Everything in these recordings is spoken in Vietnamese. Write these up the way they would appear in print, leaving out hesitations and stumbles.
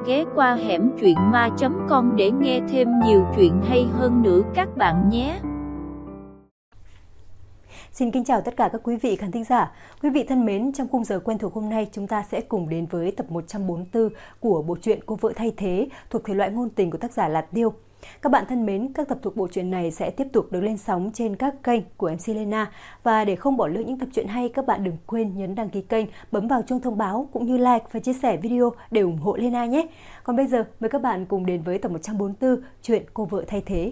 ghé qua hẻm truyện ma.com để nghe thêm nhiều chuyện hay hơn nữa các bạn nhé. Xin kính chào tất cả các quý vị khán thính giả. Quý vị thân mến, trong khung giờ quen thuộc hôm nay, chúng ta sẽ cùng đến với tập 144 của bộ truyện Cô vợ thay thế thuộc thể loại ngôn tình của tác giả Lạt Tiêu. Các bạn thân mến, các tập thuộc bộ truyện này sẽ tiếp tục được lên sóng trên các kênh của MC Lena. Và để không bỏ lỡ những tập truyện hay, các bạn đừng quên nhấn đăng ký kênh, bấm vào chuông thông báo cũng như like và chia sẻ video để ủng hộ Lena nhé. Còn bây giờ, mời các bạn cùng đến với tập 144 truyện Cô vợ thay thế.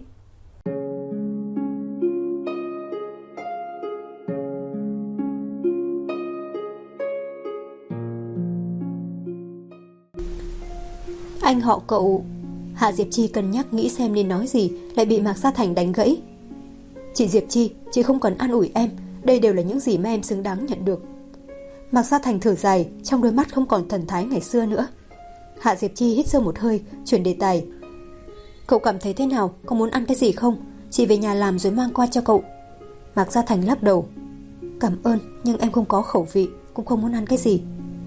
Anh họ cậu... Hạ Diệp Chi cân nhắc nghĩ xem nên nói gì, lại bị Mạc Gia Thành đánh gãy. Chị Diệp Chi, chị không cần an ủi em, đây đều là những gì mà em xứng đáng nhận được. Mạc Gia Thành thở dài, trong đôi mắt không còn thần thái ngày xưa nữa. Hạ Diệp Chi hít sâu một hơi, chuyển đề tài. Cậu cảm thấy thế nào, có muốn ăn cái gì không? Chị về nhà làm rồi mang qua cho cậu. Mạc Gia Thành lắc đầu. Cảm ơn, nhưng em không có khẩu vị, cũng không muốn ăn cái gì.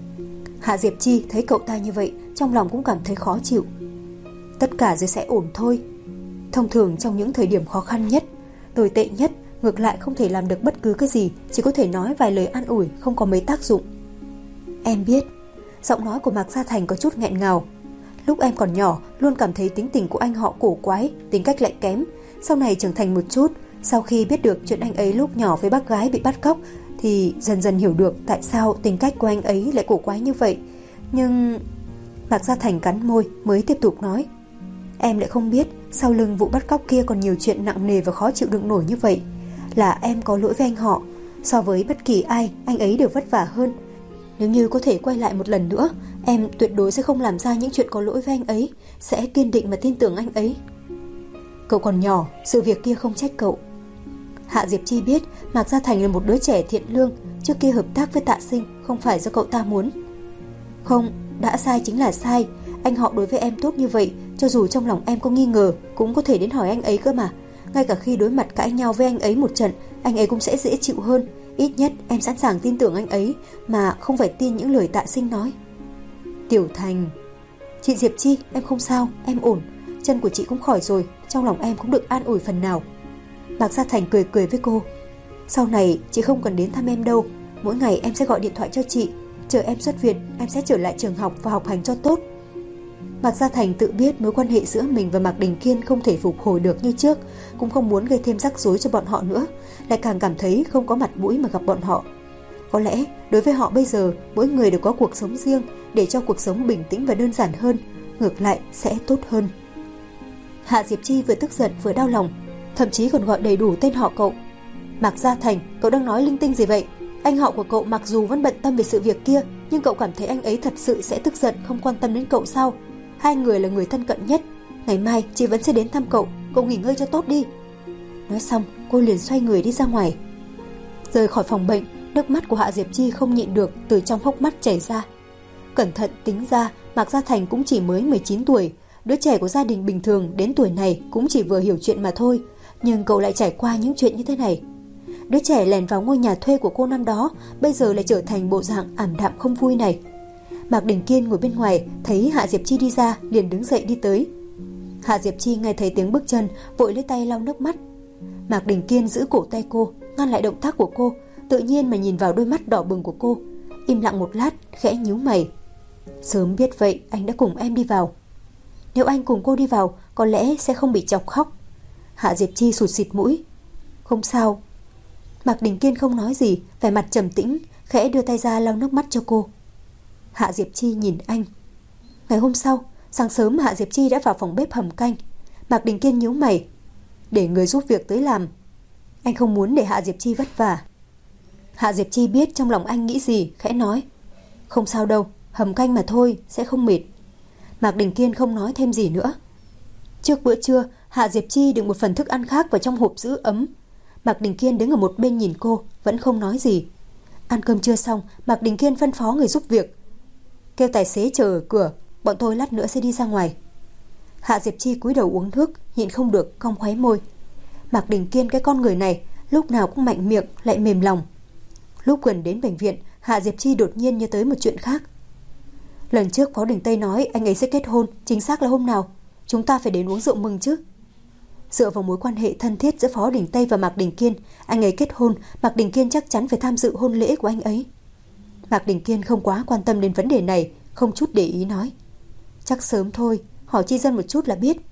Hạ Diệp Chi thấy cậu ta như vậy, trong lòng cũng cảm thấy khó chịu. Tất cả rồi sẽ ổn thôi. Thông thường trong những thời điểm khó khăn nhất, tồi tệ nhất, ngược lại không thể làm được bất cứ cái gì, chỉ có thể nói vài lời an ủi, không có mấy tác dụng. Em biết. Giọng nói của Mạc Gia Thành có chút nghẹn ngào. Lúc em còn nhỏ, luôn cảm thấy tính tình của anh họ cổ quái, tính cách lại kém. Sau này trưởng thành một chút, sau khi biết được chuyện anh ấy lúc nhỏ với bác gái bị bắt cóc, thì dần dần hiểu được tại sao tính cách của anh ấy lại cổ quái như vậy. Nhưng... Mạc Gia Thành cắn môi mới tiếp tục nói. Em lại không biết sau lưng vụ bắt cóc kia còn nhiều chuyện nặng nề và khó chịu đựng nổi như vậy. Là em có lỗi với anh họ. So với bất kỳ ai, anh ấy đều vất vả hơn. Nếu như có thể quay lại một lần nữa, em tuyệt đối sẽ không làm ra những chuyện có lỗi với anh ấy, sẽ kiên định mà tin tưởng anh ấy. Cậu còn nhỏ, sự việc kia không trách cậu. Hạ Diệp Chi biết Mạc Gia Thành là một đứa trẻ thiện lương, trước kia hợp tác với Tạ Sinh không phải do cậu ta muốn. Không, đã sai chính là sai. Anh họ đối với em tốt như vậy, cho dù trong lòng em có nghi ngờ cũng có thể đến hỏi anh ấy cơ mà. Ngay cả khi đối mặt cãi nhau với anh ấy một trận, anh ấy cũng sẽ dễ chịu hơn. Ít nhất em sẵn sàng tin tưởng anh ấy, mà không phải tin những lời Tạ Sinh nói. Tiểu Thành. Chị Diệp Chi, em không sao, em ổn. Chân của chị cũng khỏi rồi, trong lòng em cũng được an ủi phần nào. Mạc Gia Thành cười cười với cô. Sau này chị không cần đến thăm em đâu, mỗi ngày em sẽ gọi điện thoại cho chị. Chờ em xuất viện, em sẽ trở lại trường học và học hành cho tốt. Mạc Gia Thành tự biết mối quan hệ giữa mình và Mạc Đình Kiên không thể phục hồi được như trước, cũng không muốn gây thêm rắc rối cho bọn họ nữa, lại càng cảm thấy không có mặt mũi mà gặp bọn họ. Có lẽ đối với họ bây giờ, mỗi người đều có cuộc sống riêng, để cho cuộc sống bình tĩnh và đơn giản hơn, ngược lại sẽ tốt hơn. Hạ Diệp Chi vừa tức giận vừa đau lòng, thậm chí còn gọi đầy đủ tên họ cậu. Mạc Gia Thành, cậu đang nói linh tinh gì vậy? Anh họ của cậu mặc dù vẫn bận tâm về sự việc kia, nhưng cậu cảm thấy anh ấy thật sự sẽ tức giận không quan tâm đến cậu sao? Hai người là người thân cận nhất. Ngày mai chị vẫn sẽ đến thăm cậu, cậu nghỉ ngơi cho tốt đi. Nói xong, cô liền xoay người đi ra ngoài. Rời khỏi phòng bệnh, nước mắt của Hạ Diệp Chi không nhịn được từ trong hốc mắt chảy ra. Cẩn thận tính ra, Mạc Gia Thành cũng chỉ mới 19 tuổi. Đứa trẻ của gia đình bình thường đến tuổi này cũng chỉ vừa hiểu chuyện mà thôi, nhưng cậu lại trải qua những chuyện như thế này. Đứa trẻ lèn vào ngôi nhà thuê của cô năm đó, bây giờ lại trở thành bộ dạng ảm đạm không vui này. Mạc Đình Kiên ngồi bên ngoài, thấy Hạ Diệp Chi đi ra, liền đứng dậy đi tới. Hạ Diệp Chi nghe thấy tiếng bước chân, vội lấy tay lau nước mắt. Mạc Đình Kiên giữ cổ tay cô, ngăn lại động tác của cô, tự nhiên mà nhìn vào đôi mắt đỏ bừng của cô. Im lặng một lát, khẽ nhíu mày. Sớm biết vậy, anh đã cùng em đi vào. Nếu anh cùng cô đi vào, có lẽ sẽ không bị chọc khóc. Hạ Diệp Chi sụt sịt mũi. Không sao. Mạc Đình Kiên không nói gì, vẻ mặt trầm tĩnh, khẽ đưa tay ra lau nước mắt cho cô. Hạ Diệp Chi nhìn anh. Ngày hôm sau, sáng sớm Hạ Diệp Chi đã vào phòng bếp hầm canh. Mạc Đình Kiên nhíu mày. Để người giúp việc tới làm. Anh không muốn để Hạ Diệp Chi vất vả. Hạ Diệp Chi biết trong lòng anh nghĩ gì, khẽ nói. Không sao đâu, hầm canh mà thôi, sẽ không mệt. Mạc Đình Kiên không nói thêm gì nữa. Trước bữa trưa, Hạ Diệp Chi đựng một phần thức ăn khác vào trong hộp giữ ấm. Mạc Đình Kiên đứng ở một bên nhìn cô, vẫn không nói gì. Ăn cơm trưa xong, Mạc Đình Kiên phân phó người giúp việc. Kêu tài xế chờ ở cửa, bọn tôi lát nữa sẽ đi ra ngoài. Hạ Diệp Chi cúi đầu uống nước, nhịn không được cong khóe môi. Mạc Đình Kiên cái con người này, lúc nào cũng mạnh miệng lại mềm lòng. Lúc gần đến bệnh viện, Hạ Diệp Chi đột nhiên nhớ tới một chuyện khác. Lần trước Phó Đình Tây nói anh ấy sẽ kết hôn, chính xác là hôm nào? Chúng ta phải đến uống rượu mừng chứ. Dựa vào mối quan hệ thân thiết giữa Phó Đình Tây và Mạc Đình Kiên, anh ấy kết hôn, Mạc Đình Kiên chắc chắn phải tham dự hôn lễ của anh ấy. Mạc Đình Kiên không quá quan tâm đến vấn đề này, không chút để ý nói. Chắc sớm thôi, hỏi Chi Dân một chút là biết.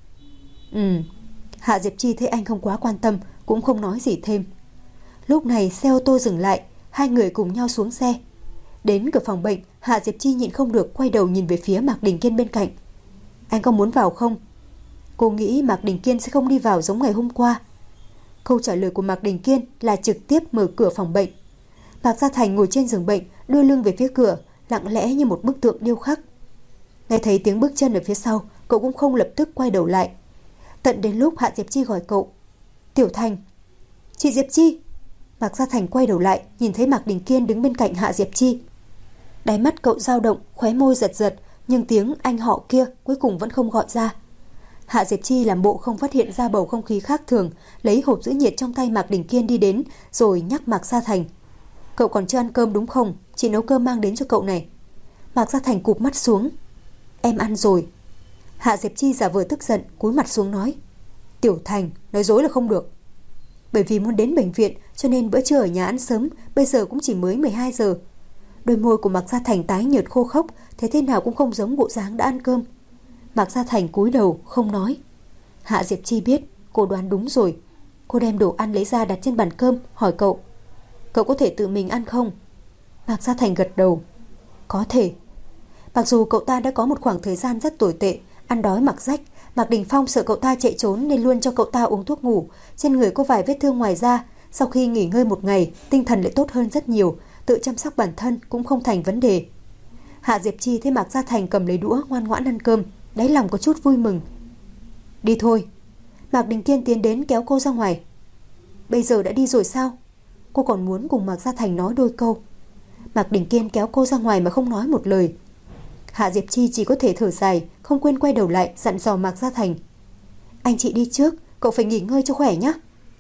Hạ Diệp Chi thấy anh không quá quan tâm, cũng không nói gì thêm. Lúc này xe ô tô dừng lại, hai người cùng nhau xuống xe. Đến cửa phòng bệnh, Hạ Diệp Chi nhịn không được quay đầu nhìn về phía Mạc Đình Kiên bên cạnh. Anh có muốn vào không? Cô nghĩ Mạc Đình Kiên sẽ không đi vào giống ngày hôm qua. Câu trả lời của Mạc Đình Kiên là trực tiếp mở cửa phòng bệnh. Mạc Gia Thành ngồi trên giường bệnh, đưa lưng về phía cửa, lặng lẽ như một bức tượng điêu khắc. Nghe thấy tiếng bước chân ở phía sau, cậu cũng không lập tức quay đầu lại. Tận đến lúc Hạ Diệp Chi gọi cậu. Tiểu Thành. Chị Diệp Chi. Mạc Gia Thành quay đầu lại, nhìn thấy Mạc Đình Kiên đứng bên cạnh Hạ Diệp Chi. Đáy mắt cậu dao động, khóe môi giật giật, nhưng tiếng anh họ kia cuối cùng vẫn không gọi ra. Hạ Diệp Chi làm bộ không phát hiện ra bầu không khí khác thường, lấy hộp giữ nhiệt trong tay Mạc Đình Kiên đi đến, rồi nhắc Mạc Gia Thành. Cậu còn chưa ăn cơm đúng không? Chị nấu cơm mang đến cho cậu này. Mạc Gia Thành cụp mắt xuống. Em ăn rồi. Hạ Diệp Chi giả vờ tức giận, cúi mặt xuống nói. Tiểu Thành, nói dối là không được. Bởi vì muốn đến bệnh viện cho nên bữa trưa ở nhà ăn sớm, bây giờ cũng chỉ mới 12 giờ. Đôi môi của Mạc Gia Thành tái nhợt khô khốc, thế nào cũng không giống bộ dáng đã ăn cơm. Mạc Gia Thành cúi đầu không nói. Hạ Diệp Chi biết cô đoán đúng rồi. Cô đem đồ ăn lấy ra đặt trên bàn cơm, hỏi cậu. Cậu có thể tự mình ăn không? Mạc Gia Thành gật đầu. Có thể. Mặc dù cậu ta đã có một khoảng thời gian rất tồi tệ, ăn đói mặc rách, Mạc Đình Phong sợ cậu ta chạy trốn nên luôn cho cậu ta uống thuốc ngủ. Trên người có vài vết thương ngoài da. Sau khi nghỉ ngơi một ngày, tinh thần lại tốt hơn rất nhiều, tự chăm sóc bản thân cũng không thành vấn đề. Hạ Diệp Chi thấy Mạc Gia Thành cầm lấy đũa ngoan ngoãn ăn cơm, đáy lòng có chút vui mừng. Đi thôi. Mạc Đình Kiên tiến đến kéo cô ra ngoài. Bây giờ đã đi rồi sao? Cô còn muốn cùng Mạc Gia Thành nói đôi câu. Mạc Đình Kiên kéo cô ra ngoài mà không nói một lời. Hạ Diệp Chi chỉ có thể thở dài, không quên quay đầu lại dặn dò Mạc Gia Thành. Anh chị đi trước, cậu phải nghỉ ngơi cho khỏe nhé.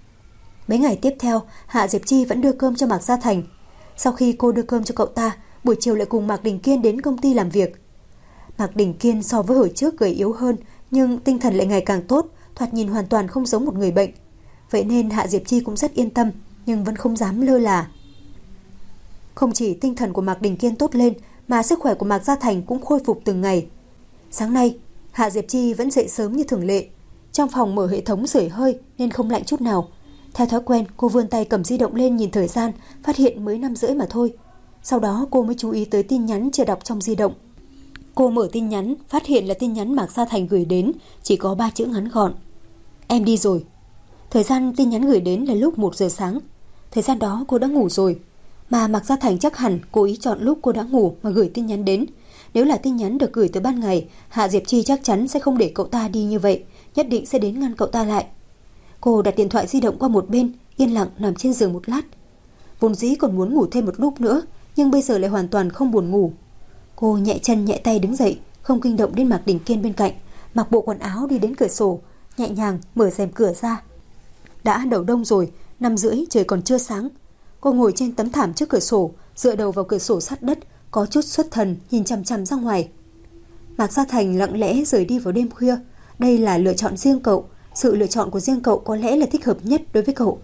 Mấy ngày tiếp theo, Hạ Diệp Chi vẫn đưa cơm cho Mạc Gia Thành. Sau khi cô đưa cơm cho cậu ta, buổi chiều lại cùng Mạc Đình Kiên đến công ty làm việc. Mạc Đình Kiên so với hồi trước gầy yếu hơn, nhưng tinh thần lại ngày càng tốt, thoạt nhìn hoàn toàn không giống một người bệnh. Vậy nên Hạ Diệp Chi cũng rất yên tâm, nhưng vẫn không dám lơ là. Không chỉ tinh thần của Mạc Đình Kiên tốt lên, mà sức khỏe của Mạc Gia Thành cũng khôi phục từng ngày. Sáng nay, Hạ Diệp Chi vẫn dậy sớm như thường lệ. Trong phòng mở hệ thống sưởi hơi nên không lạnh chút nào. Theo thói quen, cô vươn tay cầm di động lên nhìn thời gian, phát hiện mới 5:30 mà thôi. Sau đó cô mới chú ý tới tin nhắn chưa đọc trong di động. Cô mở tin nhắn, phát hiện là tin nhắn Mạc Gia Thành gửi đến, chỉ có 3 chữ ngắn gọn. Em đi rồi. Thời gian tin nhắn gửi đến là lúc 1 giờ sáng. Thời gian đó cô đã ngủ rồi. Mà Mạc Gia Thành chắc hẳn cố ý chọn lúc cô đã ngủ mà gửi tin nhắn đến. Nếu là tin nhắn được gửi tới ban ngày, Hạ Diệp Chi chắc chắn sẽ không để cậu ta đi như vậy, nhất định sẽ đến ngăn cậu ta lại. Cô đặt điện thoại di động qua một bên, yên lặng nằm trên giường một lát. Vốn dĩ còn muốn ngủ thêm một lúc nữa, nhưng bây giờ lại hoàn toàn không buồn ngủ. Cô nhẹ chân nhẹ tay đứng dậy, không kinh động đến Mạc Đình Kiên bên cạnh, mặc bộ quần áo đi đến cửa sổ, nhẹ nhàng mở rèm cửa ra. Đã đầu đông rồi, 5:30 trời còn chưa sáng. Cô ngồi trên tấm thảm trước cửa sổ, dựa đầu vào cửa sổ sát đất, có chút xuất thần nhìn chằm chằm ra ngoài. Mạc Gia Thành lặng lẽ rời đi vào đêm khuya. Đây là lựa chọn riêng cậu, sự lựa chọn của riêng cậu có lẽ là thích hợp nhất đối với cậu.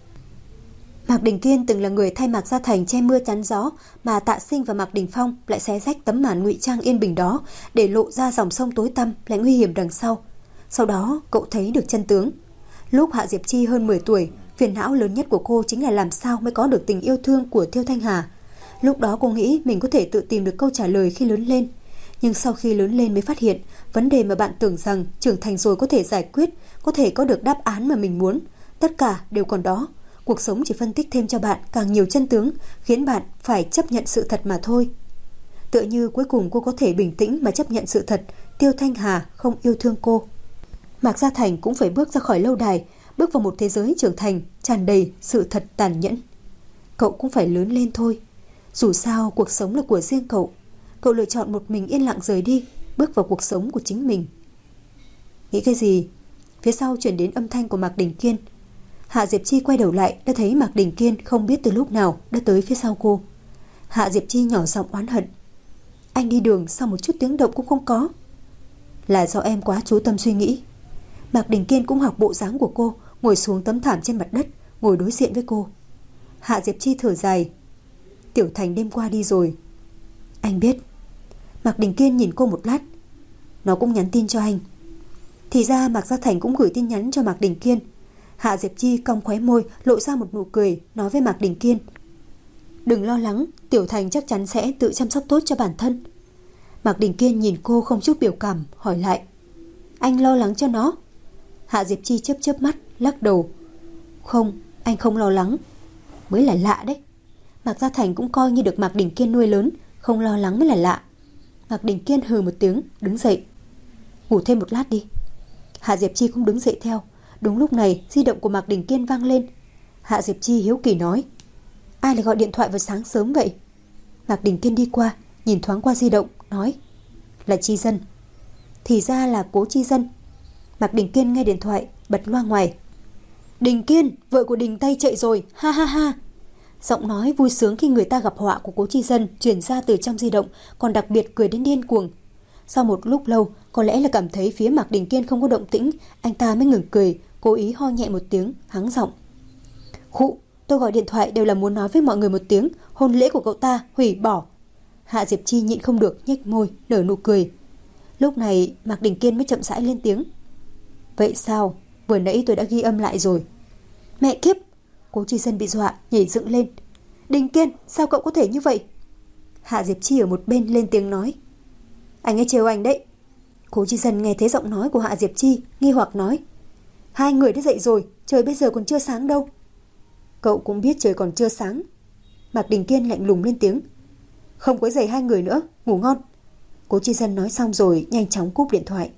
Mạc Đình Kiên từng là người thay Mạc Gia Thành che mưa chắn gió, mà Tạ Sinh và Mạc Đình Phong lại xé rách tấm màn ngụy trang yên bình đó để lộ ra dòng sông tối tăm lại nguy hiểm đằng sau. Sau đó cậu thấy được chân tướng. Lúc Hạ Diệp Chi hơn 10 tuổi, phiền não lớn nhất của cô chính là làm sao mới có được tình yêu thương của Tiêu Thanh Hà. Lúc đó cô nghĩ mình có thể tự tìm được câu trả lời khi lớn lên. Nhưng sau khi lớn lên mới phát hiện, vấn đề mà bạn tưởng rằng trưởng thành rồi có thể giải quyết, có thể có được đáp án mà mình muốn, tất cả đều còn đó. Cuộc sống chỉ phân tích thêm cho bạn càng nhiều chân tướng, khiến bạn phải chấp nhận sự thật mà thôi. Tựa như cuối cùng cô có thể bình tĩnh mà chấp nhận sự thật, Tiêu Thanh Hà không yêu thương cô. Mạc Gia Thành cũng phải bước ra khỏi lâu đài, bước vào một thế giới trưởng thành, tràn đầy sự thật tàn nhẫn. Cậu cũng phải lớn lên thôi. Dù sao cuộc sống là của riêng cậu. Cậu lựa chọn một mình yên lặng rời đi, bước vào cuộc sống của chính mình. Nghĩ cái gì? Phía sau chuyển đến âm thanh của Mạc Đình Kiên. Hạ Diệp Chi quay đầu lại đã thấy Mạc Đình Kiên không biết từ lúc nào đã tới phía sau cô. Hạ Diệp Chi nhỏ giọng oán hận. Anh đi đường sao một chút tiếng động cũng không có? Là do em quá chú tâm suy nghĩ. Mạc Đình Kiên cũng học bộ dáng của cô, ngồi xuống tấm thảm trên mặt đất, ngồi đối diện với cô. Hạ Diệp Chi thở dài. Tiểu Thành đêm qua đi rồi. Anh biết. Mạc Đình Kiên nhìn cô một lát. Nó cũng nhắn tin cho anh. Thì ra Mạc Gia Thành cũng gửi tin nhắn cho Mạc Đình Kiên. Hạ Diệp Chi cong khóe môi, lộ ra một nụ cười, nói với Mạc Đình Kiên. Đừng lo lắng, Tiểu Thành chắc chắn sẽ tự chăm sóc tốt cho bản thân. Mạc Đình Kiên nhìn cô không chút biểu cảm, hỏi lại. Anh lo lắng cho nó? Hạ Diệp Chi chớp chớp mắt, lắc đầu. Không, anh không lo lắng. Mới là lạ đấy. Mạc Gia Thành cũng coi như được Mạc Đình Kiên nuôi lớn, không lo lắng mới là lạ. Mạc Đình Kiên hừ một tiếng, đứng dậy. Ngủ thêm một lát đi. Hạ Diệp Chi cũng đứng dậy theo. Đúng lúc này di động của Mạc Đình Kiên vang lên. Hạ Diệp Chi hiếu kỳ nói. Ai lại gọi điện thoại vào sáng sớm vậy? Mạc Đình Kiên đi qua, nhìn thoáng qua di động, nói. Là Chi Dân. Thì ra là Cố Chi Dân. Mạc Đình Kiên nghe điện thoại, bật loa ngoài. Đình Kiên, vợ của Đình Tây chạy rồi, ha ha ha. Giọng nói vui sướng khi người ta gặp họa của Cố Chi Dân truyền ra từ trong di động, còn đặc biệt cười đến điên cuồng. Sau một lúc lâu, có lẽ là cảm thấy phía Mạc Đình Kiên không có động tĩnh, anh ta mới ngừng cười, cố ý ho nhẹ một tiếng, hắng giọng. Khụ, tôi gọi điện thoại đều là muốn nói với mọi người một tiếng, hôn lễ của cậu ta hủy bỏ. Hạ Diệp Chi nhịn không được, nhếch môi, nở nụ cười. Lúc này Mạc Đình Kiên mới chậm rãi lên tiếng. Vậy sao? Vừa nãy tôi đã ghi âm lại rồi. Mẹ kiếp! Cố Chi Dân bị dọa, nhảy dựng lên. Đình Kiên, sao cậu có thể như vậy? Hạ Diệp Chi ở một bên lên tiếng nói. Anh ấy trêu anh đấy. Cố Chi Dân nghe thấy giọng nói của Hạ Diệp Chi, nghi hoặc nói. Hai người đã dậy rồi, trời bây giờ còn chưa sáng đâu. Cậu cũng biết trời còn chưa sáng. Mạc Đình Kiên lạnh lùng lên tiếng. Không quấy rầy hai người nữa, ngủ ngon. Cố Chi Dân nói xong rồi nhanh chóng cúp điện thoại.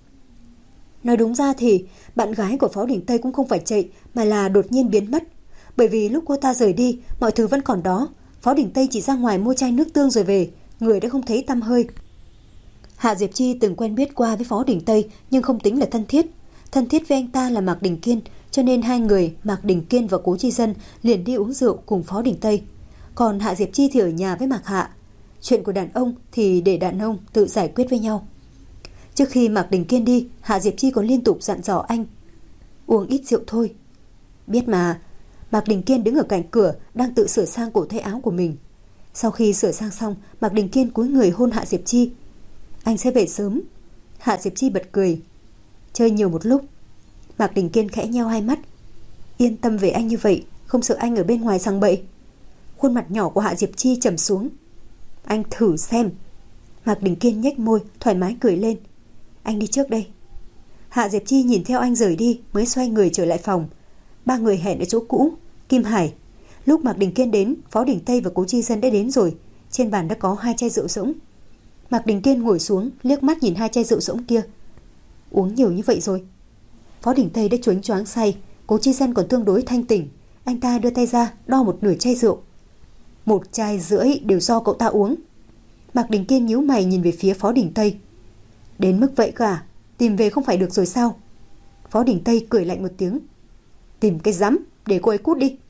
Nói đúng ra thì bạn gái của Phó Đình Tây cũng không phải chạy, mà là đột nhiên biến mất. Bởi vì lúc cô ta rời đi, mọi thứ vẫn còn đó. Phó Đình Tây chỉ ra ngoài mua chai nước tương rồi về, người đã không thấy tăm hơi. Hạ Diệp Chi từng quen biết qua với Phó Đình Tây, nhưng không tính là thân thiết. Thân thiết với anh ta là Mạc Đình Kiên, cho nên hai người, Mạc Đình Kiên và Cố Chi Dân, liền đi uống rượu cùng Phó Đình Tây. Còn Hạ Diệp Chi thì ở nhà với Mạc Hạ. Chuyện của đàn ông thì để đàn ông tự giải quyết với nhau. Trước khi Mạc Đình Kiên đi, Hạ Diệp Chi còn liên tục dặn dò anh. Uống ít rượu thôi. Biết mà. Mạc Đình Kiên đứng ở cạnh cửa, đang tự sửa sang cổ tay áo của mình. Sau khi sửa sang xong, Mạc Đình Kiên cúi người hôn Hạ Diệp Chi. Anh sẽ về sớm. Hạ Diệp Chi bật cười. Chơi nhiều một lúc. Mạc Đình Kiên khẽ nheo hai mắt. Yên tâm về anh như vậy, không sợ anh ở bên ngoài sang bậy. Khuôn mặt nhỏ của Hạ Diệp Chi trầm xuống. Anh thử xem. Mạc Đình Kiên nhếch môi, thoải mái cười lên. Anh đi trước đây. Hạ Diệp Chi nhìn theo anh rời đi, mới xoay người trở lại phòng. Ba người hẹn ở chỗ cũ, Kim Hải. Lúc Mạc Đình Kiên đến, Phó Đình Tây và Cố Chi Dân đã đến rồi. Trên bàn đã có 2 chai rượu rỗng. Mạc Đình Kiên ngồi xuống, liếc mắt nhìn 2 chai rượu rỗng kia. Uống nhiều như vậy rồi. Phó Đình Tây đã choáng choáng say, Cố Chi Dân còn tương đối thanh tỉnh. Anh ta đưa tay ra, đo một nửa chai rượu. 1,5 chai đều do cậu ta uống. Mạc Đình Kiên nhíu mày nhìn về phía Phó Đình Tây. Đến mức vậy cả, tìm về không phải được rồi sao? Phó Đình Tây cười lạnh một tiếng. Tìm cái rắm, để cô ấy cút đi.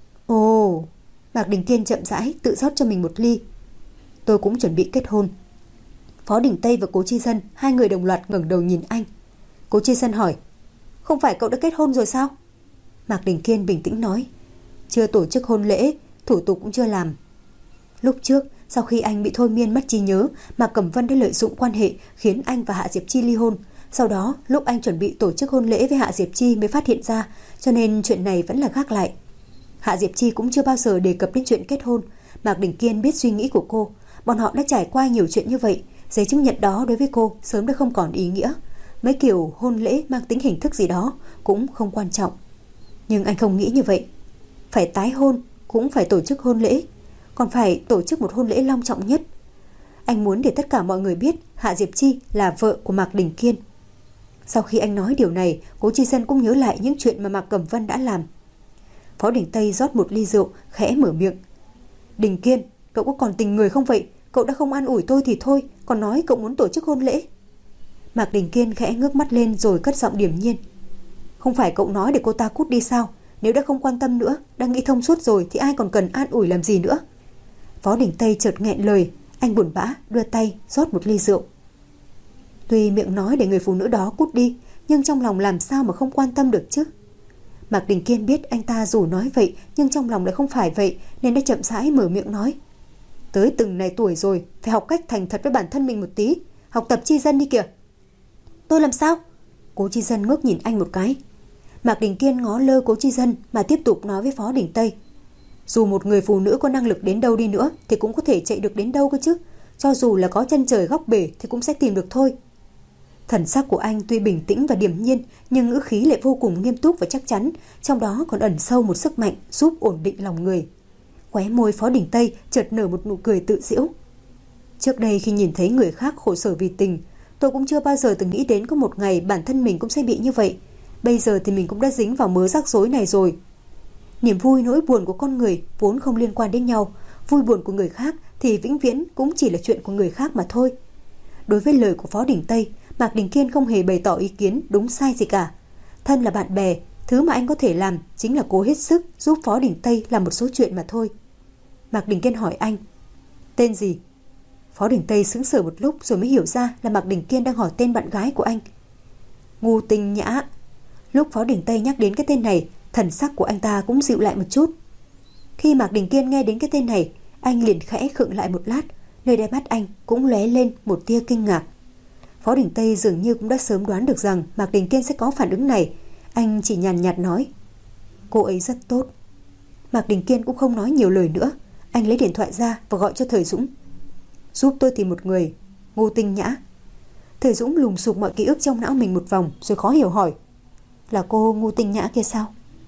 Ồ, Mạc Đình Kiên chậm rãi tự rót cho mình một ly. Tôi cũng chuẩn bị kết hôn. Phó Đình Tây và Cố Chi Dân, hai người đồng loạt ngẩng đầu nhìn anh. Cố Chi Dân hỏi. Không phải cậu đã kết hôn rồi sao? Mạc Đình Kiên bình tĩnh nói. Chưa tổ chức hôn lễ, thủ tục cũng chưa làm. Lúc trước, sau khi anh bị thôi miên mất trí nhớ, Mạc Cẩm Vân đã lợi dụng quan hệ khiến anh và Hạ Diệp Chi ly hôn. Sau đó, lúc anh chuẩn bị tổ chức hôn lễ với Hạ Diệp Chi mới phát hiện ra, cho nên chuyện này vẫn là gác lại. Hạ Diệp Chi cũng chưa bao giờ đề cập đến chuyện kết hôn. Mạc Đình Kiên biết suy nghĩ của cô. Bọn họ đã trải qua nhiều chuyện như vậy. Giấy chứng nhận đó đối với cô sớm đã không còn ý nghĩa. Mấy kiểu hôn lễ mang tính hình thức gì đó cũng không quan trọng. Nhưng anh không nghĩ như vậy. Phải tái hôn cũng phải tổ chức hôn lễ, còn phải tổ chức một hôn lễ long trọng nhất. Anh muốn để tất cả mọi người biết Hạ Diệp Chi là vợ của Mạc Đình Kiên. Sau khi anh nói điều này, Cố Chi Dân cũng nhớ lại những chuyện mà Mạc Cẩm Vân đã làm. Phó Đình Tây rót một ly rượu, khẽ mở miệng. Đình Kiên, cậu có còn tình người không vậy? Cậu đã không an ủi tôi thì thôi, còn nói cậu muốn tổ chức hôn lễ. Mạc Đình Kiên khẽ ngước mắt lên rồi cất giọng điềm nhiên. Không phải cậu nói để cô ta cút đi sao? Nếu đã không quan tâm nữa, đã nghĩ thông suốt rồi thì ai còn cần an ủi làm gì nữa? Phó Đình Tây chợt nghẹn lời, Anh buồn bã đưa tay rót một ly rượu. Tuy miệng nói để người phụ nữ đó cút đi, nhưng trong lòng làm sao mà không quan tâm được chứ. Mạc Đình Kiên biết anh ta dù nói vậy nhưng trong lòng lại không phải vậy, nên đã chậm rãi mở miệng nói. Tới từng này tuổi rồi, phải học cách thành thật với bản thân mình một tí. Học tập tri dân đi kìa. Tôi làm sao? Cố Tri Dân ngước nhìn anh một cái. Mạc Đình Kiên ngó lơ Cố Tri Dân mà tiếp tục nói với Phó Đình Tây. Dù một người phụ nữ có năng lực đến đâu đi nữa thì cũng có thể chạy được đến đâu cơ chứ. Cho dù là có chân trời góc bể thì cũng sẽ tìm được thôi. Thần sắc của anh tuy bình tĩnh và điềm nhiên, nhưng ngữ khí lại vô cùng nghiêm túc và chắc chắn, trong đó còn ẩn sâu một sức mạnh giúp ổn định lòng người. Khóe môi Phó Đình Tây chợt nở một nụ cười tự giễu. Trước đây khi nhìn thấy người khác khổ sở vì tình, tôi cũng chưa bao giờ từng nghĩ đến có một ngày bản thân mình cũng sẽ bị như vậy. Bây giờ thì mình cũng đã dính vào mớ rắc rối này rồi. Niềm vui nỗi buồn của con người vốn không liên quan đến nhau. Vui buồn của người khác thì vĩnh viễn cũng chỉ là chuyện của người khác mà thôi. Đối với lời của Phó Đình Tây, Mạc Đình Kiên không hề bày tỏ ý kiến đúng sai gì cả. Thân là bạn bè, thứ mà anh có thể làm chính là cố hết sức giúp Phó Đình Tây làm một số chuyện mà thôi. Mạc Đình Kiên hỏi anh, tên gì? Phó Đình Tây sững sờ một lúc rồi mới hiểu ra là Mạc Đình Kiên đang hỏi tên bạn gái của anh. Ngô Tinh Nhã. Lúc Phó Đình Tây nhắc đến cái tên này, thần sắc của anh ta cũng dịu lại một chút. Khi Mạc Đình Kiên nghe đến cái tên này, anh liền khẽ khựng lại một lát, nơi đáy mắt anh cũng lóe lên một tia kinh ngạc. Phó Đình Tây dường như cũng đã sớm đoán được rằng Mạc Đình Kiên sẽ có phản ứng này. Anh chỉ nhàn nhạt nói, cô ấy rất tốt. Mạc Đình Kiên cũng không nói nhiều lời nữa. Anh lấy điện thoại ra và gọi cho Thời Dũng. Giúp tôi tìm một người, Ngô Tinh Nhã. Thời Dũng lùng sục mọi ký ức trong não mình một vòng rồi khó hiểu hỏi, là cô Ngô Tinh Nhã kia sao?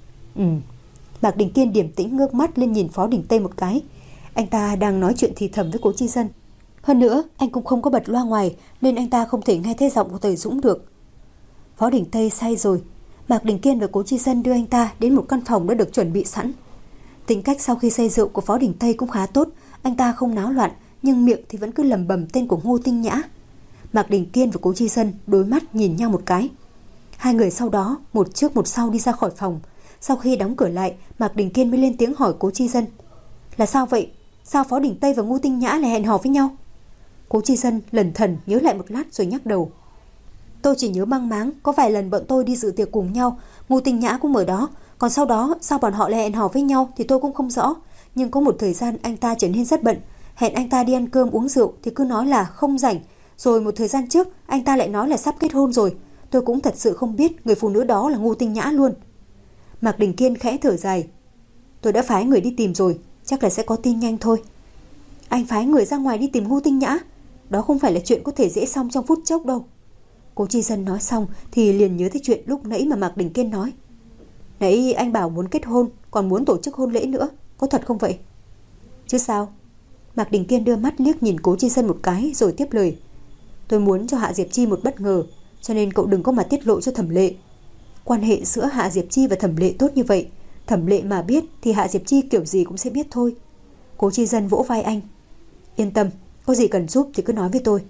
Mạc Đình Kiên điềm tĩnh ngước mắt lên nhìn Phó Đình Tây một cái. Anh ta đang nói chuyện thì thầm với Cố Tri Dân. Hơn nữa anh cũng không có bật loa ngoài, nên anh ta không thể nghe thấy giọng của Thời Dũng được. Phó Đình Tây say rồi. Mạc Đình Kiên và Cố Tri Dân đưa anh ta đến một căn phòng đã được chuẩn bị sẵn. Tính cách sau khi say rượu của Phó Đình Tây cũng khá tốt. Anh ta không náo loạn, nhưng miệng thì vẫn cứ lẩm bẩm tên của Ngô Tinh Nhã. Mạc Đình Kiên và Cố Tri Dân đối mắt nhìn nhau một cái. Hai người sau đó một trước một sau đi ra khỏi phòng. Sau khi đóng cửa lại, Mạc Đình Kiên mới lên tiếng hỏi Cố Tri Dân, là sao vậy? Sao Phó Đình Tây và Ngô Tinh Nhã lại hẹn hò với nhau? Cố Tri Dân lẩn thẩn nhớ lại một lát rồi nhắc đầu. Tôi chỉ nhớ mang máng có vài lần bọn tôi đi dự tiệc cùng nhau, Ngô Tinh Nhã cũng ở đó. Còn sau đó sao bọn họ lại hẹn hò với nhau thì tôi cũng không rõ. Nhưng có một thời gian anh ta trở nên rất bận, hẹn anh ta đi ăn cơm uống rượu thì cứ nói là không rảnh. Rồi một thời gian trước anh ta lại nói là sắp kết hôn rồi. Tôi cũng thật sự không biết người phụ nữ đó là Ngô Tinh Nhã luôn. Mạc Đình Kiên khẽ thở dài. Tôi đã phái người đi tìm rồi, chắc là sẽ có tin nhanh thôi. Anh phái người ra ngoài đi tìm Ngô Tinh Nhã? Đó không phải là chuyện có thể dễ xong trong phút chốc đâu. Cố Tri Dân nói xong thì liền nhớ tới chuyện lúc nãy mà Mạc Đình Kiên nói. Nãy anh bảo muốn kết hôn, còn muốn tổ chức hôn lễ nữa, có thật không vậy? Chứ sao? Mạc Đình Kiên đưa mắt liếc nhìn Cố Tri Dân một cái rồi tiếp lời. Tôi muốn cho Hạ Diệp Chi một bất ngờ, cho nên cậu đừng có mà tiết lộ cho Thẩm Lệ. Quan hệ giữa Hạ Diệp Chi và Thẩm Lệ tốt như vậy, Thẩm Lệ mà biết thì Hạ Diệp Chi kiểu gì cũng sẽ biết thôi. Cố Tri Dân vỗ vai anh. Yên tâm, có gì cần giúp thì cứ nói với tôi.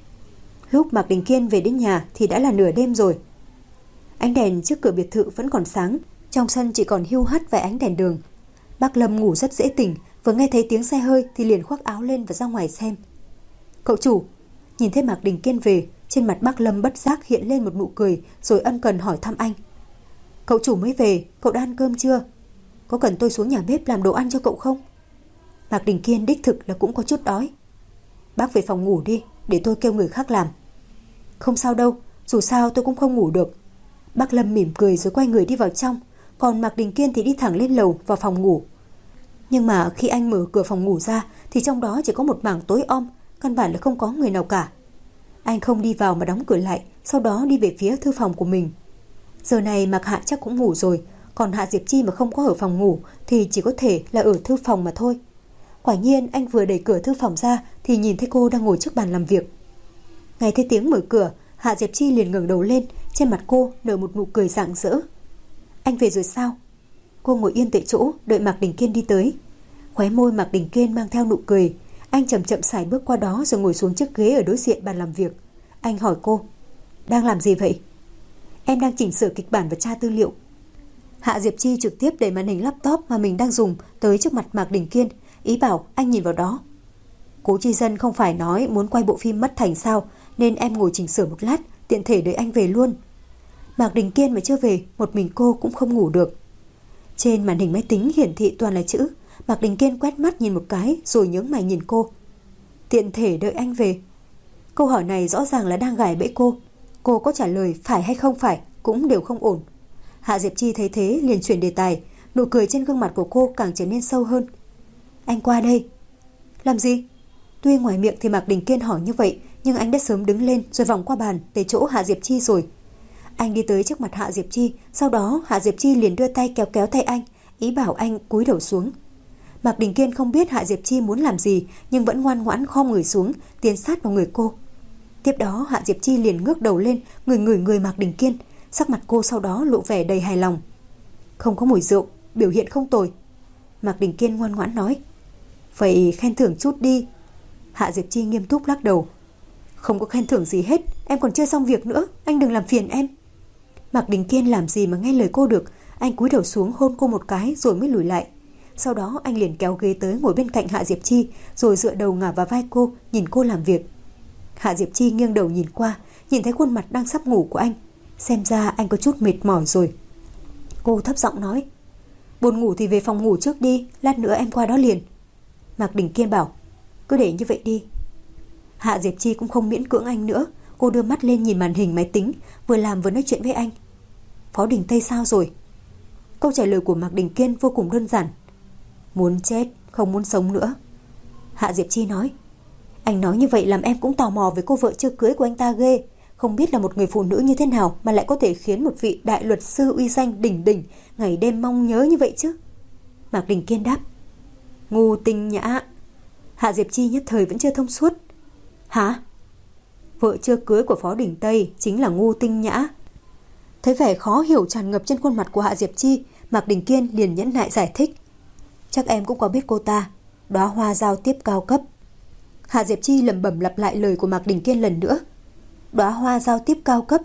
Lúc Mạc Đình Kiên về đến nhà thì đã là nửa đêm rồi. Ánh đèn trước cửa biệt thự vẫn còn sáng, trong sân chỉ còn hiu hắt vài ánh đèn đường. Bác Lâm ngủ rất dễ tỉnh, vừa nghe thấy tiếng xe hơi thì liền khoác áo lên và ra ngoài xem. Cậu chủ. Nhìn thấy Mạc Đình Kiên về, trên mặt bác Lâm bất giác hiện lên một nụ cười rồi ân cần hỏi thăm anh. Cậu chủ mới về, cậu đã ăn cơm chưa? Có cần tôi xuống nhà bếp làm đồ ăn cho cậu không? Mạc Đình Kiên đích thực là cũng có chút đói. Bác về phòng ngủ đi, để tôi kêu người khác làm. Không sao đâu, dù sao tôi cũng không ngủ được. Bác Lâm mỉm cười rồi quay người đi vào trong, còn Mạc Đình Kiên thì đi thẳng lên lầu vào phòng ngủ. Nhưng mà khi anh mở cửa phòng ngủ ra thì trong đó chỉ có một mảng tối om, căn bản là không có người nào cả. Anh không đi vào mà đóng cửa lại, sau đó đi về phía thư phòng của mình. Giờ này Mạc Hạ chắc cũng ngủ rồi, còn Hạ Diệp Chi mà không có ở phòng ngủ thì chỉ có thể là ở thư phòng mà thôi. Quả nhiên anh vừa đẩy cửa thư phòng ra thì nhìn thấy cô đang ngồi trước bàn làm việc. Nghe thấy tiếng mở cửa, Hạ Diệp Chi liền ngẩng đầu lên, trên mặt cô nở một nụ cười rạng rỡ. Anh về rồi sao? Cô ngồi yên tại chỗ đợi Mạc Đình Kiên đi tới. Khóe môi Mạc Đình Kiên mang theo nụ cười. Anh chậm chậm sải bước qua đó rồi ngồi xuống chiếc ghế ở đối diện bàn làm việc. Anh hỏi cô, đang làm gì vậy? Em đang chỉnh sửa kịch bản và tra tư liệu. Hạ Diệp Chi trực tiếp đẩy màn hình laptop mà mình đang dùng tới trước mặt Mạc Đình Kiên, ý bảo anh nhìn vào đó. Cố Chi Dân không phải nói muốn quay bộ phim Mất Thành sao, nên em ngồi chỉnh sửa một lát, tiện thể đợi anh về luôn. Mạc Đình Kiên mà chưa về, một mình cô cũng không ngủ được. Trên màn hình máy tính hiển thị toàn là chữ. Mạc Đình Kiên quét mắt nhìn một cái rồi nhướng mày nhìn cô. Tiện thể đợi anh về. Câu hỏi này rõ ràng là đang gài bẫy cô. Cô có trả lời phải hay không phải cũng đều không ổn. Hạ Diệp Chi thấy thế liền chuyển đề tài. Nụ cười trên gương mặt của cô càng trở nên sâu hơn. Anh qua đây. Làm gì? Tuy ngoài miệng thì Mạc Đình Kiên hỏi như vậy, nhưng anh đã sớm đứng lên rồi vòng qua bàn tới chỗ Hạ Diệp Chi rồi. Anh đi tới trước mặt Hạ Diệp Chi, sau đó Hạ Diệp Chi liền đưa tay kéo kéo tay anh, ý bảo anh cúi đầu xuống. Mạc Đình Kiên không biết Hạ Diệp Chi muốn làm gì, nhưng vẫn ngoan ngoãn khom người xuống, tiến sát vào người cô. Tiếp đó Hạ Diệp Chi liền ngước đầu lên, ngửi người Mạc Đình Kiên, sắc mặt cô sau đó lộ vẻ đầy hài lòng. Không có mùi rượu, biểu hiện không tồi. Mạc Đình Kiên ngoan ngoãn nói. Vậy khen thưởng chút đi. Hạ Diệp Chi nghiêm túc lắc đầu. Không có khen thưởng gì hết, em còn chưa xong việc nữa, anh đừng làm phiền em. Mạc Đình Kiên làm gì mà nghe lời cô được. Anh cúi đầu xuống hôn cô một cái rồi mới lùi lại. Sau đó anh liền kéo ghế tới ngồi bên cạnh Hạ Diệp Chi, rồi dựa đầu ngả vào vai cô, nhìn cô làm việc. Hạ Diệp Chi nghiêng đầu nhìn qua, nhìn thấy khuôn mặt đang sắp ngủ của anh. Xem ra anh có chút mệt mỏi rồi. Cô thấp giọng nói. Buồn ngủ thì về phòng ngủ trước đi, lát nữa em qua đó liền. Mạc Đình Kiên bảo. Cứ để như vậy đi. Hạ Diệp Chi cũng không miễn cưỡng anh nữa. Cô đưa mắt lên nhìn màn hình máy tính, vừa làm vừa nói chuyện với anh. Phó Đình Tây sao rồi? Câu trả lời của Mạc Đình Kiên vô cùng đơn giản. Muốn chết, không muốn sống nữa. Hạ Diệp Chi nói. Anh nói như vậy làm em cũng tò mò về cô vợ chưa cưới của anh ta ghê. Không biết là một người phụ nữ như thế nào mà lại có thể khiến một vị đại luật sư uy danh đỉnh đỉnh ngày đêm mong nhớ như vậy chứ. Mạc Đình Kiên đáp. Ngu Tinh Nhã. Hạ Diệp Chi nhất thời vẫn chưa thông suốt. Hả? Vợ chưa cưới của Phó Đình Tây chính là Ngu Tinh Nhã. Thấy vẻ khó hiểu tràn ngập trên khuôn mặt của Hạ Diệp Chi, Mạc Đình Kiên liền nhẫn nại giải thích. Chắc em cũng có biết cô ta, đóa hoa giao tiếp cao cấp. Hạ Diệp Chi lẩm bẩm lặp lại lời của Mạc Đình Kiên lần nữa. Đóa hoa giao tiếp cao cấp.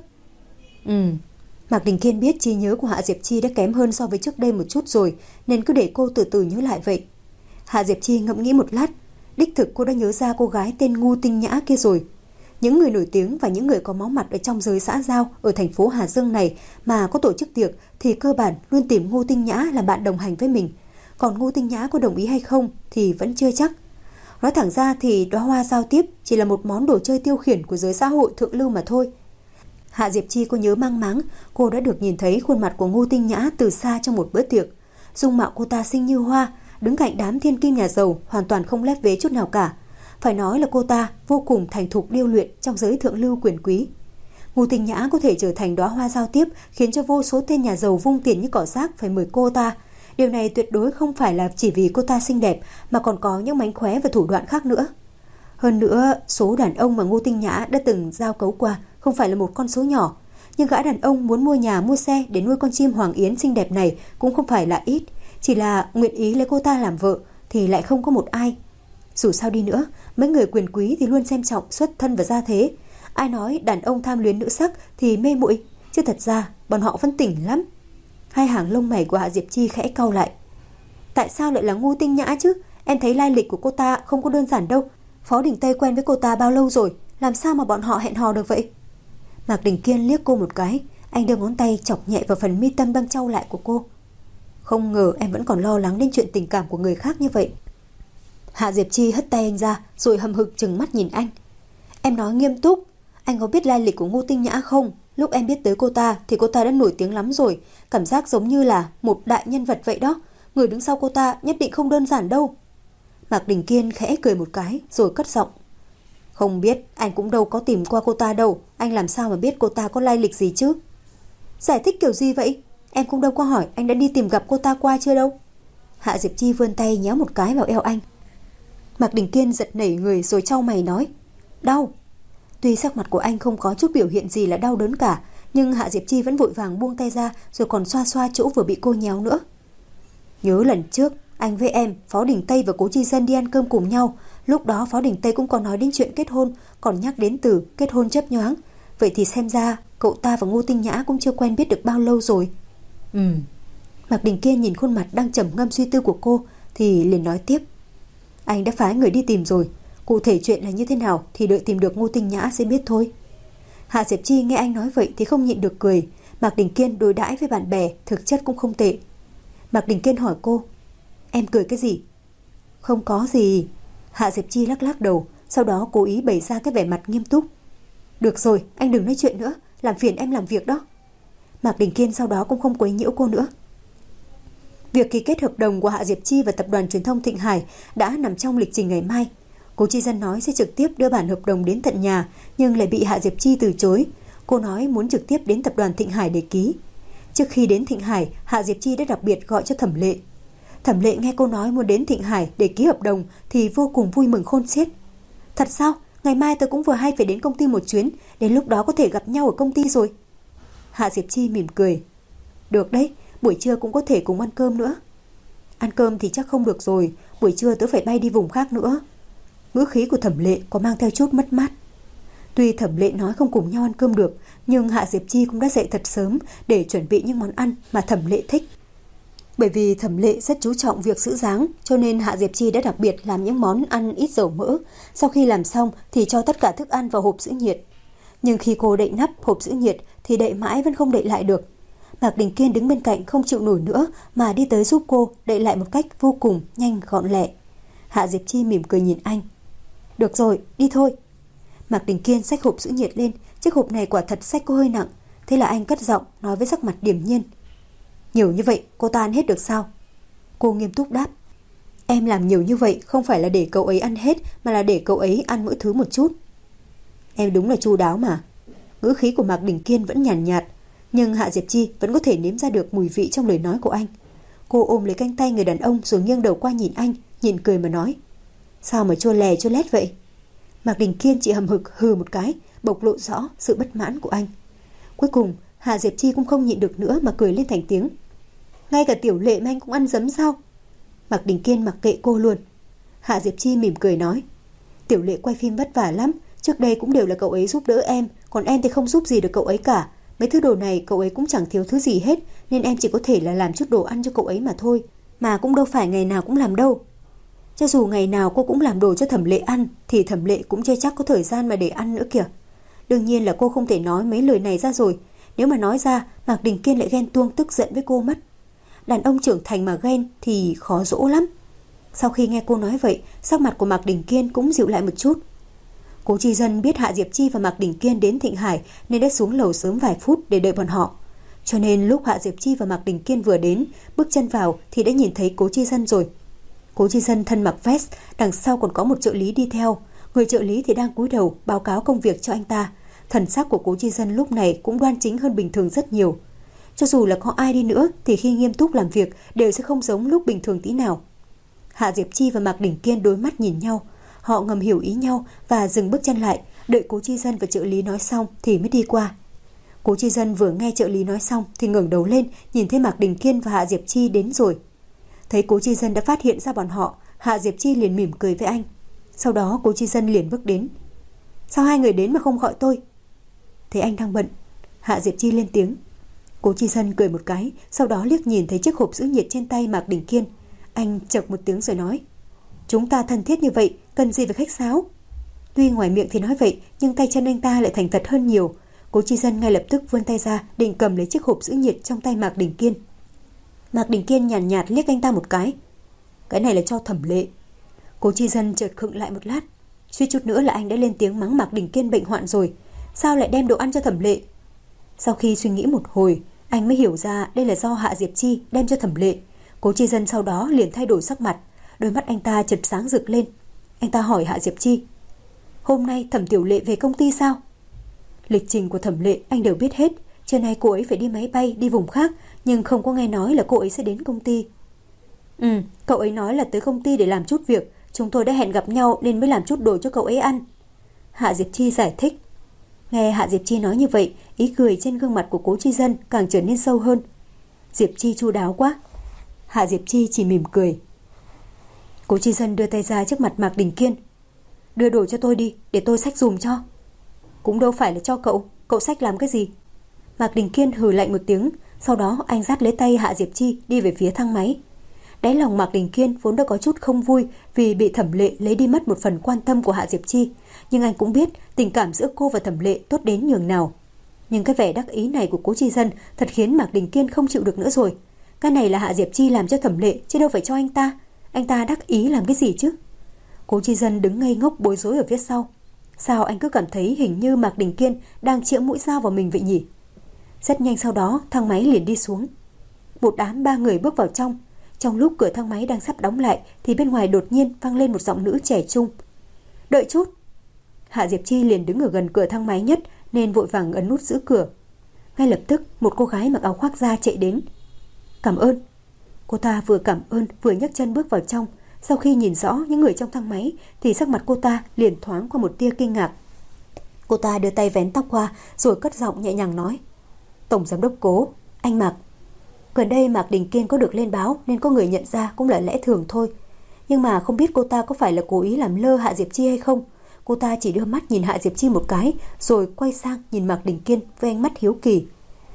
Mạc Đình Kiên biết trí nhớ của Hạ Diệp Chi đã kém hơn so với trước đây một chút rồi, nên cứ để cô từ từ nhớ lại vậy. Hạ Diệp Chi ngẫm nghĩ một lát, đích thực cô đã nhớ ra cô gái tên Ngu Tinh Nhã kia rồi. Những người nổi tiếng và những người có máu mặt ở trong giới xã giao ở thành phố Hà Dương này mà có tổ chức tiệc thì cơ bản luôn tìm Ngu Tinh Nhã làm bạn đồng hành với mình. Còn Ngu Tinh Nhã có đồng ý hay không thì vẫn chưa chắc. Nói thẳng ra thì đóa hoa giao tiếp chỉ là một món đồ chơi tiêu khiển của giới xã hội thượng lưu mà thôi. Hạ Diệp Chi có nhớ mang máng, cô đã được nhìn thấy khuôn mặt của Ngu Tinh Nhã từ xa trong một bữa tiệc. Dung mạo cô ta xinh như hoa, đứng cạnh đám thiên kim nhà giàu hoàn toàn không lép vế chút nào cả. Phải nói là cô ta vô cùng thành thục điêu luyện trong giới thượng lưu quyền quý. Ngu Tinh Nhã có thể trở thành đóa hoa giao tiếp khiến cho vô số tên nhà giàu vung tiền như cỏ rác phải mời cô ta. Điều này tuyệt đối không phải là chỉ vì cô ta xinh đẹp mà còn có những mánh khóe và thủ đoạn khác nữa. Hơn nữa, số đàn ông mà Ngu Tinh Nhã đã từng giao cấu qua không phải là một con số nhỏ. Nhưng gã đàn ông muốn mua nhà mua xe để nuôi con chim Hoàng Yến xinh đẹp này cũng không phải là ít. Chỉ là nguyện ý lấy cô ta làm vợ thì lại không có một ai. Dù sao đi nữa, mấy người quyền quý thì luôn xem trọng xuất thân và gia thế. Ai nói đàn ông tham luyến nữ sắc thì mê muội, chứ thật ra bọn họ vẫn tỉnh lắm. Hai hàng lông mày của Hạ Diệp Chi khẽ cau lại. Tại sao lại là Ngu Tinh Nhã chứ? Em thấy lai lịch của cô ta không có đơn giản đâu. Phó Đình Tây quen với cô ta bao lâu rồi? Làm sao mà bọn họ hẹn hò được vậy? Mạc Đình Kiên liếc cô một cái. Anh đưa ngón tay chọc nhẹ vào phần mi tâm đang chau lại của cô. Không ngờ em vẫn còn lo lắng đến chuyện tình cảm của người khác như vậy. Hạ Diệp Chi hất tay anh ra rồi hầm hực trừng mắt nhìn anh. Em nói nghiêm túc. Anh có biết lai lịch của Ngu Tinh Nhã không? Lúc em biết tới cô ta thì cô ta đã nổi tiếng lắm rồi. Cảm giác giống như là một đại nhân vật vậy đó. Người đứng sau cô ta nhất định không đơn giản đâu. Mạc Đình Kiên khẽ cười một cái rồi cất giọng. Không biết, anh cũng đâu có tìm qua cô ta đâu. Anh làm sao mà biết cô ta có lai lịch gì chứ? Giải thích kiểu gì vậy? Em cũng đâu có hỏi anh đã đi tìm gặp cô ta qua chưa đâu. Hạ Diệp Chi vươn tay nhéo một cái vào eo anh. Mạc Đình Kiên giật nảy người rồi chau mày nói. Đau. Tuy sắc mặt của anh không có chút biểu hiện gì là đau đớn cả, nhưng Hạ Diệp Chi vẫn vội vàng buông tay ra rồi còn xoa xoa chỗ vừa bị cô nhéo nữa. Nhớ lần trước anh với em, Phó Đình Tây và Cố Chi Dân đi ăn cơm cùng nhau. Lúc đó Phó Đình Tây cũng có nói đến chuyện kết hôn, còn nhắc đến từ kết hôn chớp nhoáng. Vậy thì xem ra cậu ta và Ngu Tinh Nhã cũng chưa quen biết được bao lâu rồi. Mạc Đình Kiên nhìn khuôn mặt đang trầm ngâm suy tư của cô thì liền nói tiếp. Anh đã phái người đi tìm rồi. Cụ thể chuyện là như thế nào thì đợi tìm được Ngô Tinh Nhã sẽ biết thôi. Hạ Diệp Chi nghe anh nói vậy thì không nhịn được cười. Mạc Đình Kiên đối đãi với bạn bè thực chất cũng không tệ. Mạc Đình Kiên hỏi cô, em cười cái gì? Không có gì. Hạ Diệp Chi lắc lắc đầu, sau đó cố ý bày ra cái vẻ mặt nghiêm túc. Được rồi, anh đừng nói chuyện nữa, làm phiền em làm việc đó. Mạc Đình Kiên sau đó cũng không quấy nhiễu cô nữa. Việc ký kết hợp đồng của Hạ Diệp Chi và tập đoàn truyền thông Thịnh Hải đã nằm trong lịch trình ngày mai. Cố Chi Dân nói sẽ trực tiếp đưa bản hợp đồng đến tận nhà, nhưng lại bị Hạ Diệp Chi từ chối. Cô nói muốn trực tiếp đến tập đoàn Thịnh Hải để ký. Trước khi đến Thịnh Hải, Hạ Diệp Chi đã đặc biệt gọi cho Thẩm Lệ. Thẩm Lệ nghe cô nói muốn đến Thịnh Hải để ký hợp đồng thì vô cùng vui mừng khôn xiết. Thật sao? Ngày mai tôi cũng vừa hay phải đến công ty một chuyến, đến lúc đó có thể gặp nhau ở công ty rồi. Hạ Diệp Chi mỉm cười. Được đấy, buổi trưa cũng có thể cùng ăn cơm nữa. Ăn cơm thì chắc không được rồi, buổi trưa tớ phải bay đi vùng khác nữa. Ngữ khí của Thẩm Lệ có mang theo chút mất mát. Tuy Thẩm Lệ nói không cùng nhau ăn cơm được, nhưng Hạ Diệp Chi cũng đã dậy thật sớm để chuẩn bị những món ăn mà Thẩm Lệ thích. Bởi vì Thẩm Lệ rất chú trọng việc giữ dáng, cho nên Hạ Diệp Chi đã đặc biệt làm những món ăn ít dầu mỡ. Sau khi làm xong thì cho tất cả thức ăn vào hộp giữ nhiệt. Nhưng khi cô đậy nắp hộp giữ nhiệt thì đậy mãi vẫn không đậy lại được. Mạc Đình Kiên đứng bên cạnh không chịu nổi nữa mà đi tới giúp cô đậy lại một cách vô cùng nhanh gọn lẹ. Hạ Diệp Chi mỉm cười nhìn anh. Được rồi, đi thôi. Mạc Đình Kiên xách hộp giữ nhiệt lên, chiếc hộp này quả thật xách có hơi nặng. Thế là anh cất giọng nói với sắc mặt điềm nhiên. Nhiều như vậy cô ta ăn hết được sao? Cô nghiêm túc đáp. Em làm nhiều như vậy không phải là để cậu ấy ăn hết, mà là để cậu ấy ăn mỗi thứ một chút. Em đúng là chu đáo mà. Ngữ khí của Mạc Đình Kiên vẫn nhàn nhạt, nhưng Hạ Diệp Chi vẫn có thể nếm ra được mùi vị trong lời nói của anh. Cô ôm lấy cánh tay người đàn ông rồi nghiêng đầu qua nhìn anh, nhịn cười mà nói. Sao mà chua lè chua lét vậy? Mạc Đình Kiên chỉ hầm hực hừ một cái, bộc lộ rõ sự bất mãn của anh. Cuối cùng Hạ Diệp Chi cũng không nhịn được nữa mà cười lên thành tiếng. Ngay cả Tiểu Lệ mà anh cũng ăn dấm sao? Mạc Đình Kiên mặc kệ cô luôn. Hạ Diệp Chi mỉm cười nói. Tiểu Lệ quay phim vất vả lắm, trước đây cũng đều là cậu ấy giúp đỡ em, còn em thì không giúp gì được cậu ấy cả. Mấy thứ đồ này cậu ấy cũng chẳng thiếu thứ gì hết, nên em chỉ có thể là làm chút đồ ăn cho cậu ấy mà thôi. Mà cũng đâu phải ngày nào cũng làm đâu. Cho dù ngày nào cô cũng làm đồ cho Thẩm Lệ ăn, thì Thẩm Lệ cũng chưa chắc có thời gian mà để ăn nữa kìa. Đương nhiên là cô không thể nói mấy lời này ra rồi. Nếu mà nói ra, Mạc Đình Kiên lại ghen tuông tức giận với cô mất. Đàn ông trưởng thành mà ghen thì khó dỗ lắm. Sau khi nghe cô nói vậy, sắc mặt của Mạc Đình Kiên cũng dịu lại một chút. Cố Chi Dân biết Hạ Diệp Chi và Mạc Đình Kiên đến Thịnh Hải nên đã xuống lầu sớm vài phút để đợi bọn họ. Cho nên lúc Hạ Diệp Chi và Mạc Đình Kiên vừa đến, bước chân vào thì đã nhìn thấy Cố Chi Dân rồi. Cố Chi Dân thân mặc vest, đằng sau còn có một trợ lý đi theo. Người trợ lý thì đang cúi đầu báo cáo công việc cho anh ta. Thần sắc của Cố Chi Dân lúc này cũng đoan chính hơn bình thường rất nhiều. Cho dù là có ai đi nữa thì khi nghiêm túc làm việc đều sẽ không giống lúc bình thường tí nào. Hạ Diệp Chi và Mạc Đình Kiên đối mắt nhìn nhau. Họ ngầm hiểu ý nhau và dừng bước chân lại, đợi Cố Chi Dân và trợ lý nói xong thì mới đi qua. Cố Chi Dân vừa nghe trợ lý nói xong thì ngẩng đầu lên, nhìn thấy Mạc Đình Kiên và Hạ Diệp Chi đến rồi. Thấy Cố Chi Dân đã phát hiện ra bọn họ, Hạ Diệp Chi liền mỉm cười với anh. Sau đó Cố Chi Dân liền bước đến. Sao hai người đến mà không gọi tôi? Thấy anh đang bận, Hạ Diệp Chi lên tiếng. Cố Chi Dân cười một cái, sau đó liếc nhìn thấy chiếc hộp giữ nhiệt trên tay Mạc Đình Kiên. Anh chậc một tiếng rồi nói. Chúng ta thân thiết như vậy, cần gì phải khách sáo? Tuy ngoài miệng thì nói vậy, nhưng tay chân anh ta lại thành thật hơn nhiều. Cố Chi Dân ngay lập tức vươn tay ra, định cầm lấy chiếc hộp giữ nhiệt trong tay Mạc Đình Kiên. Mạc Đình Kiên nhàn nhạt liếc anh ta một cái. Cái này là cho Thẩm Lệ. Cố Chi Dân chợt khựng lại một lát. Suýt chút nữa là anh đã lên tiếng mắng Mạc Đình Kiên bệnh hoạn rồi. Sao lại đem đồ ăn cho Thẩm Lệ? Sau khi suy nghĩ một hồi, anh mới hiểu ra đây là do Hạ Diệp Chi đem cho Thẩm Lệ. Cố Chi Dân sau đó liền thay đổi sắc mặt, đôi mắt anh ta chợt sáng rực lên. Anh ta hỏi Hạ Diệp Chi. Hôm nay Thẩm Tiểu Lệ về công ty sao? Lịch trình của Thẩm Lệ anh đều biết hết. Trưa nay cô ấy phải đi máy bay đi vùng khác, nhưng không có nghe nói là cô ấy sẽ đến công ty. Cậu ấy nói là tới công ty để làm chút việc. Chúng tôi đã hẹn gặp nhau nên mới làm chút đồ cho cậu ấy ăn. Hạ Diệp Chi giải thích. Nghe Hạ Diệp Chi nói như vậy, ý cười trên gương mặt của Cố Chi Dân càng trở nên sâu hơn. Diệp Chi chu đáo quá. Hạ Diệp Chi chỉ mỉm cười. Cố Chi Dân đưa tay ra trước mặt Mạc Đình Kiên. Đưa đồ cho tôi đi, để tôi xách dùm cho. Cũng đâu phải là cho cậu xách làm cái gì? Mạc Đình Kiên hừ lạnh một tiếng, sau đó anh dắt lấy tay Hạ Diệp Chi đi về phía thang máy. Đáy lòng Mạc Đình Kiên vốn đã có chút không vui vì bị Thẩm Lệ lấy đi mất một phần quan tâm của Hạ Diệp Chi, nhưng anh cũng biết tình cảm giữa cô và Thẩm Lệ tốt đến nhường nào. Nhưng cái vẻ đắc ý này của Cố Chi Dân thật khiến Mạc Đình Kiên không chịu được nữa rồi. Cái này là Hạ Diệp Chi làm cho Thẩm Lệ chứ đâu phải cho anh ta. Anh ta đắc ý làm cái gì chứ? Cố Chi Dân đứng ngây ngốc bối rối ở phía sau. Sao anh cứ cảm thấy hình như Mạc Đình Kiên đang chĩa mũi dao vào mình vậy nhỉ? Rất nhanh sau đó thang máy liền đi xuống. Một đám 3 người bước vào trong. Trong lúc cửa thang máy đang sắp đóng lại thì bên ngoài đột nhiên vang lên một giọng nữ trẻ trung. Đợi chút. Hạ Diệp Chi liền đứng ở gần cửa thang máy nhất nên vội vàng ấn nút giữ cửa. Ngay lập tức một cô gái mặc áo khoác da chạy đến. Cảm ơn. Cô ta vừa cảm ơn vừa nhấc chân bước vào trong. Sau khi nhìn rõ những người trong thang máy thì sắc mặt cô ta liền thoáng qua một tia kinh ngạc. Cô ta đưa tay vén tóc qua rồi cất giọng nhẹ nhàng nói. Tổng giám đốc Cố, anh Mạc. Gần đây Mạc Đình Kiên có được lên báo nên có người nhận ra cũng là lẽ thường thôi. Nhưng mà không biết cô ta có phải là cố ý làm lơ Hạ Diệp Chi hay không. Cô ta chỉ đưa mắt nhìn Hạ Diệp Chi một cái rồi quay sang nhìn Mạc Đình Kiên với ánh mắt hiếu kỳ.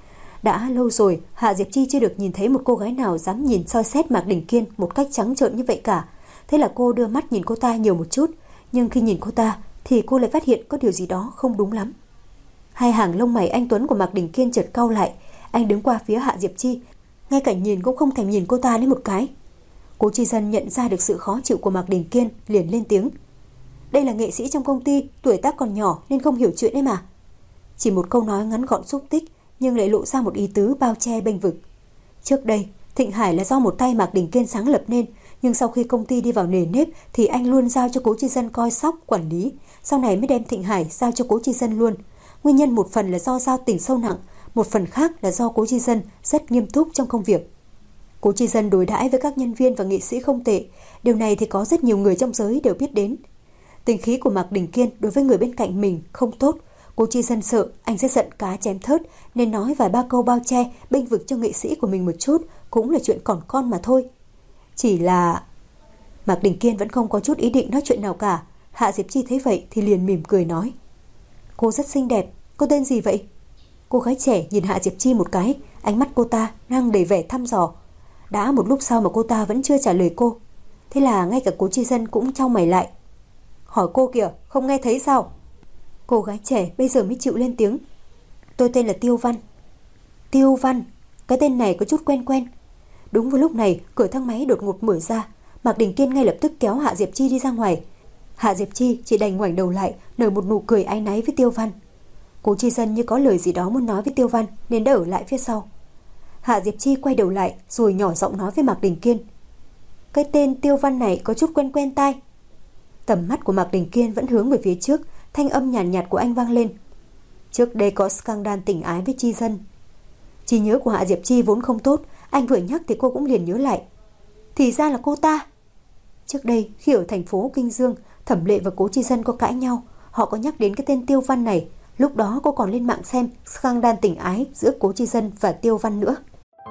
Đã lâu rồi Hạ Diệp Chi chưa được nhìn thấy một cô gái nào dám nhìn soi xét Mạc Đình Kiên một cách trắng trợn như vậy cả. Thế là cô đưa mắt nhìn cô ta nhiều một chút, nhưng khi nhìn cô ta thì cô lại phát hiện có điều gì đó không đúng lắm. Hai hàng lông mày anh tuấn của Mạc Đình Kiên chợt cau lại. Anh đứng qua phía Hạ Diệp Chi, ngay cả nhìn cũng không thèm nhìn cô ta đến một cái. Cố Chi Dân nhận ra được sự khó chịu của Mạc Đình Kiên, liền lên tiếng. Đây là nghệ sĩ trong công ty, tuổi tác còn nhỏ nên không hiểu chuyện đấy mà. Chỉ một câu nói ngắn gọn xúc tích nhưng lại lộ ra một ý tứ bao che bênh vực. Trước đây, Thịnh Hải là do một tay Mạc Đình Kiên sáng lập nên, nhưng sau khi công ty đi vào nề nếp thì anh luôn giao cho Cố Chi Dân coi sóc, quản lý, sau này mới đem Thịnh Hải giao cho Cố Chi Dân luôn. Nguyên nhân một phần là do giao tình sâu nặng, một phần khác là do Cố Chi Dân rất nghiêm túc trong công việc. Cố Chi Dân đối đãi với các nhân viên và nghệ sĩ không tệ, điều này thì có rất nhiều người trong giới đều biết đến. Tính khí của Mạc Đình Kiên đối với người bên cạnh mình không tốt, Cố Chi Dân sợ anh sẽ giận cá chém thớt nên nói vài ba câu bao che bênh vực cho nghệ sĩ của mình một chút cũng là chuyện còn con mà thôi. Chỉ là Mạc Đình Kiên vẫn không có chút ý định nói chuyện nào cả. Hạ Diệp Chi thấy vậy thì liền mỉm cười nói. Cô rất xinh đẹp, cô tên gì vậy? Cô gái trẻ nhìn Hạ Diệp Chi một cái, ánh mắt cô ta đang đầy vẻ thăm dò. Đã một lúc sau mà cô ta vẫn chưa trả lời cô. Thế là ngay cả Cố Chi Dân cũng chau mày lại. Hỏi cô kìa, không nghe thấy sao? Cô gái trẻ bây giờ mới chịu lên tiếng. Tôi tên là Tiêu Văn. Tiêu Văn, cái tên này có chút quen quen. Đúng vào lúc này, cửa thang máy đột ngột mở ra. Mạc Đình Kiên ngay lập tức kéo Hạ Diệp Chi đi ra ngoài. Hạ Diệp Chi chỉ đành ngoảnh đầu lại, nở một nụ cười áy náy với Tiêu Văn. Cố Chi Dân như có lời gì đó muốn nói với Tiêu Văn nên đã ở lại phía sau. Hạ Diệp Chi quay đầu lại rồi nhỏ giọng nói với Mạc Đình Kiên. Cái tên Tiêu Văn này có chút quen quen tai. Tầm mắt của Mạc Đình Kiên vẫn hướng về phía trước, thanh âm nhàn nhạt của anh vang lên. Trước đây có scandal tình ái với Chi Dân. Trí nhớ của Hạ Diệp Chi vốn không tốt, anh vừa nhắc thì cô cũng liền nhớ lại. Thì ra là cô ta. Trước đây khi ở thành phố Kinh Dương, Thẩm Lệ và Cố Chi Dân có cãi nhau, họ có nhắc đến cái tên Tiêu Văn này. Lúc đó cô còn lên mạng xem scandal tình ái giữa Cố Chi Dân và Tiêu Văn nữa.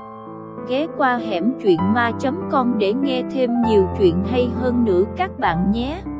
Ghé qua hẻm truyện ma.com để nghe thêm nhiều chuyện hay hơn nữa các bạn nhé.